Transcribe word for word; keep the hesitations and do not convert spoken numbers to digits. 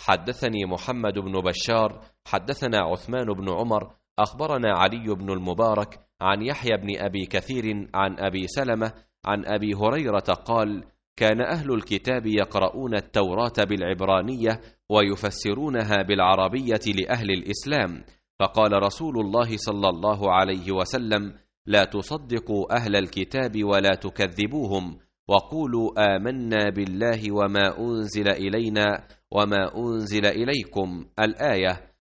حدثني محمد بن بشار حدثنا عثمان بن عمر أخبرنا علي بن المبارك عن يحيى بن أبي كثير عن أبي سلمة عن أبي هريرة قال: كان أهل الكتاب يقرؤون التوراة بالعبرانية ويفسرونها بالعربية لأهل الإسلام، فقال رسول الله صلى الله عليه وسلم: لا تصدقوا أهل الكتاب ولا تكذبوهم، وقولوا آمنا بالله وما أنزل إلينا وما أنزل إليكم. الآية.